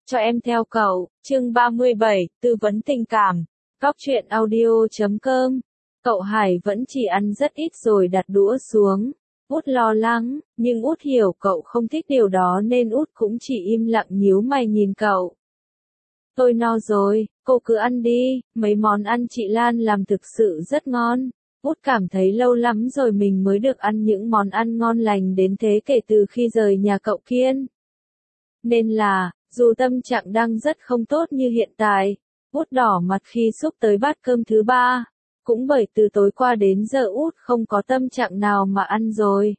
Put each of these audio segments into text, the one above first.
Cho em theo cậu, chương 37, tư vấn tình cảm. Góc truyện audio.com. Cậu Hải vẫn chỉ ăn rất ít rồi đặt đũa xuống. Út lo lắng, nhưng Út hiểu cậu không thích điều đó nên Út cũng chỉ im lặng nhíu mày nhìn cậu. Tôi no rồi, cô cứ ăn đi, mấy món ăn chị Lan làm thực sự rất ngon. Út cảm thấy lâu lắm rồi mình mới được ăn những món ăn ngon lành đến thế kể từ khi rời nhà cậu Kiên. Nên là, dù tâm trạng đang rất không tốt như hiện tại, Út đỏ mặt khi xúc tới bát cơm thứ ba. Cũng bởi từ tối qua đến giờ Út không có tâm trạng nào mà ăn rồi.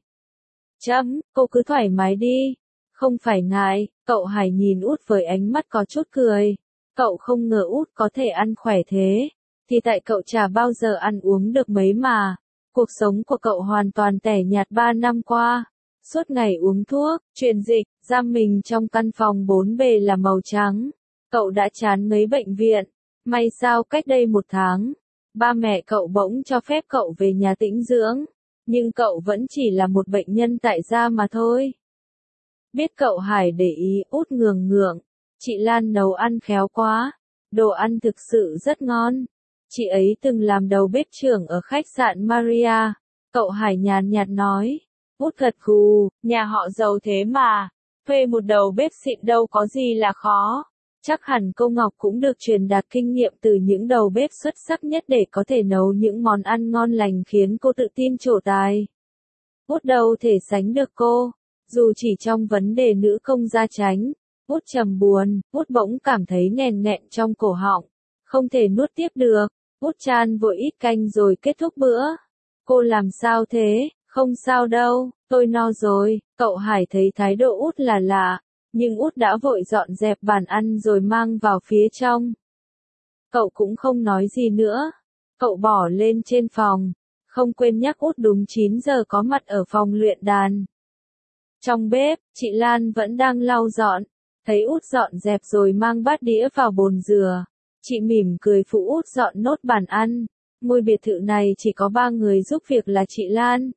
Cô cứ thoải mái đi. Không phải ngại, cậu Hải nhìn Út với ánh mắt có chút cười. Cậu không ngờ Út có thể ăn khỏe thế. Thì tại cậu chả bao giờ ăn uống được mấy mà. Cuộc sống của cậu hoàn toàn tẻ nhạt 3 năm qua. Suốt ngày uống thuốc, truyền dịch, giam mình trong căn phòng 4 bề là màu trắng. Cậu đã chán ngấy bệnh viện. May sao cách đây 1 tháng, ba mẹ cậu bỗng cho phép cậu về nhà tĩnh dưỡng. Nhưng cậu vẫn chỉ là một bệnh nhân tại gia mà thôi. Biết cậu Hải để ý, Út ngượng ngượng. Chị Lan nấu ăn khéo quá. Đồ ăn thực sự rất ngon. Chị ấy từng làm đầu bếp trưởng ở khách sạn Maria. Cậu Hải nhàn nhạt nói. Út gật gù, nhà họ giàu thế mà. Thuê một đầu bếp xịn đâu có gì là khó. Chắc hẳn cô Ngọc cũng được truyền đạt kinh nghiệm từ những đầu bếp xuất sắc nhất để có thể nấu những món ăn ngon lành khiến cô tự tin trổ tài. Út đâu thể sánh được cô. Dù chỉ trong vấn đề nữ công gia chánh, Út trầm buồn, Út bỗng cảm thấy nghèn nghẹn trong cổ họng. Không thể nuốt tiếp được. Út chan vội ít canh rồi kết thúc bữa. Cô làm sao thế? Không sao đâu, tôi no rồi. Cậu Hải thấy thái độ Út là lạ, nhưng Út đã vội dọn dẹp bàn ăn rồi mang vào phía trong. Cậu cũng không nói gì nữa. Cậu bỏ lên trên phòng, không quên nhắc Út đúng 9 giờ có mặt ở phòng luyện đàn. Trong bếp, chị Lan vẫn đang lau dọn. Thấy Út dọn dẹp rồi mang bát đĩa vào bồn rửa. Chị mỉm cười phụ Út dọn nốt bàn ăn. Ngôi biệt thự này chỉ có 3 người giúp việc là chị Lan,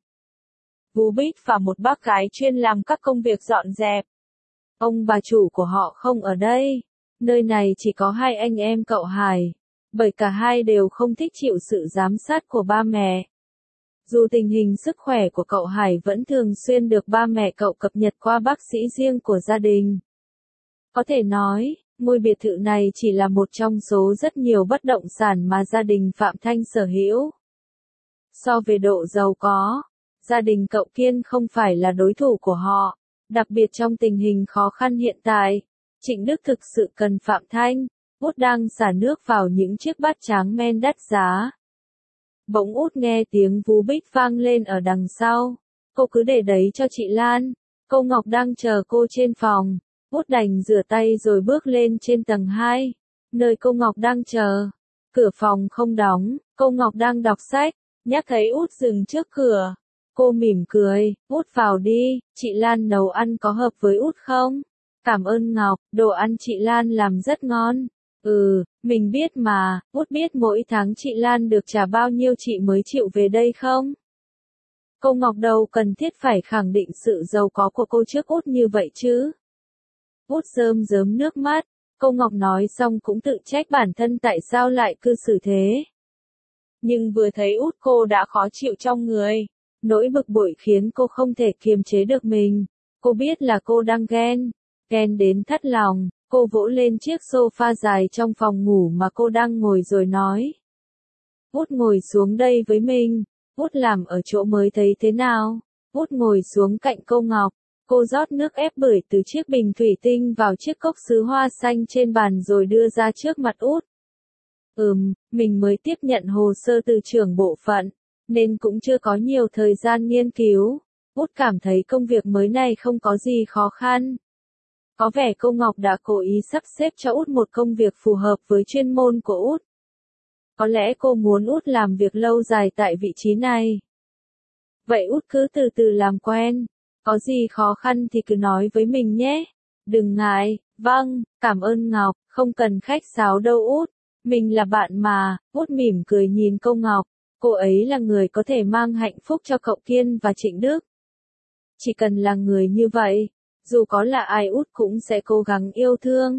Vũ Bích và một bác gái chuyên làm các công việc dọn dẹp. Ông bà chủ của họ không ở đây. Nơi này chỉ có 2 anh em cậu Hải. Bởi cả hai đều không thích chịu sự giám sát của ba mẹ. Dù tình hình sức khỏe của cậu Hải vẫn thường xuyên được ba mẹ cậu cập nhật qua bác sĩ riêng của gia đình. Có thể nói, ngôi biệt thự này chỉ là một trong số rất nhiều bất động sản mà gia đình Phạm Thanh sở hữu. So về độ giàu có, gia đình cậu Kiên không phải là đối thủ của họ. Đặc biệt trong tình hình khó khăn hiện tại, Trịnh Đức thực sự cần Phạm Thanh. Út đang xả nước vào những chiếc bát tráng men đắt giá. Bỗng Út nghe tiếng Vũ Bích vang lên ở đằng sau. Cô cứ để đấy cho chị Lan. Cô Ngọc đang chờ cô trên phòng. Út đành rửa tay rồi bước lên trên tầng 2, nơi cô Ngọc đang chờ. Cửa phòng không đóng, cô Ngọc đang đọc sách. Nhắc thấy Út dừng trước cửa, cô mỉm cười. Út vào đi, chị Lan nấu ăn có hợp với Út không? Cảm ơn Ngọc, đồ ăn chị Lan làm rất ngon. Mình biết mà. Út biết mỗi tháng chị Lan được trả bao nhiêu chị mới chịu về đây không? Cô Ngọc đâu cần thiết phải khẳng định sự giàu có của cô trước Út như vậy chứ. Út rơm rớm nước mắt. Cô Ngọc nói xong cũng tự trách bản thân tại sao lại cư xử thế. Nhưng vừa thấy Út cô đã khó chịu trong người. Nỗi bực bội khiến cô không thể kiềm chế được mình. Cô biết là cô đang ghen đến thắt lòng. Cô vỗ lên chiếc sofa dài trong phòng ngủ mà cô đang ngồi rồi nói. Út ngồi xuống đây với mình. Út làm ở chỗ mới thấy thế nào? Út ngồi xuống cạnh cô Ngọc. Cô rót nước ép bưởi từ chiếc bình thủy tinh vào chiếc cốc sứ hoa xanh trên bàn rồi đưa ra trước mặt Út. Mình mới tiếp nhận hồ sơ từ trưởng bộ phận, nên cũng chưa có nhiều thời gian nghiên cứu. Út cảm thấy công việc mới này không có gì khó khăn. Có vẻ cô Ngọc đã cố ý sắp xếp cho Út một công việc phù hợp với chuyên môn của Út. Có lẽ cô muốn Út làm việc lâu dài tại vị trí này. Vậy Út cứ từ từ làm quen. Có gì khó khăn thì cứ nói với mình nhé. Đừng ngại. Vâng, cảm ơn Ngọc, không cần khách sáo đâu Út. Mình là bạn mà. Út mỉm cười nhìn cô Ngọc. Cô ấy là người có thể mang hạnh phúc cho cậu Kiên và Trịnh Đức. Chỉ cần là người như vậy, dù có là ai Út cũng sẽ cố gắng yêu thương.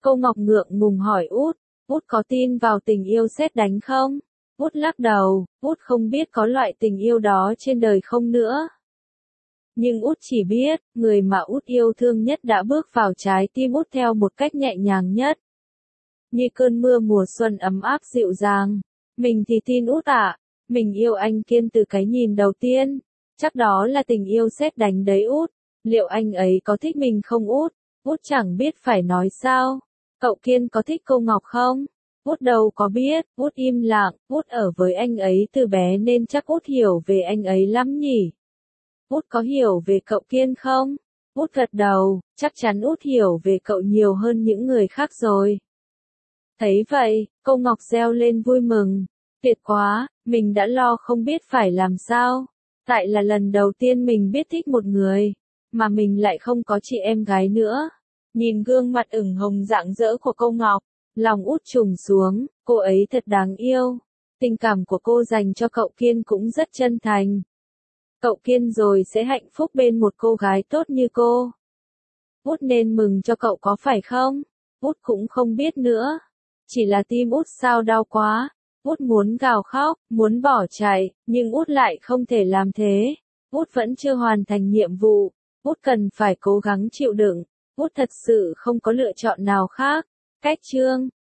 Cô Ngọc ngượng ngùng hỏi Út, Út có tin vào tình yêu sét đánh không? Út lắc đầu, Út không biết có loại tình yêu đó trên đời không nữa. Nhưng Út chỉ biết, người mà Út yêu thương nhất đã bước vào trái tim Út theo một cách nhẹ nhàng nhất. Như cơn mưa mùa xuân ấm áp dịu dàng. Mình thì tin Út ạ, mình yêu anh Kiên từ cái nhìn đầu tiên. Chắc đó là tình yêu sét đánh đấy Út. Liệu anh ấy có thích mình không Út? Út chẳng biết phải nói sao. Cậu Kiên có thích cô Ngọc không? Út đâu có biết, Út im lặng, Út ở với anh ấy từ bé nên chắc Út hiểu về anh ấy lắm nhỉ. Út có hiểu về cậu Kiên không? Út gật đầu, chắc chắn Út hiểu về cậu nhiều hơn những người khác rồi. Thấy vậy, cô Ngọc reo lên vui mừng. Tuyệt quá, mình đã lo không biết phải làm sao. Tại là lần đầu tiên mình biết thích một người, mà mình lại không có chị em gái nữa. Nhìn gương mặt ửng hồng rạng rỡ của cô Ngọc, lòng Út trùng xuống, cô ấy thật đáng yêu. Tình cảm của cô dành cho cậu Kiên cũng rất chân thành. Cậu Kiên rồi sẽ hạnh phúc bên một cô gái tốt như cô. Út nên mừng cho cậu có phải không? Út cũng không biết nữa. Chỉ là tim Út sao đau quá. Út muốn gào khóc, muốn bỏ chạy, nhưng Út lại không thể làm thế. Út vẫn chưa hoàn thành nhiệm vụ. Út cần phải cố gắng chịu đựng. Út thật sự không có lựa chọn nào khác. Cách chương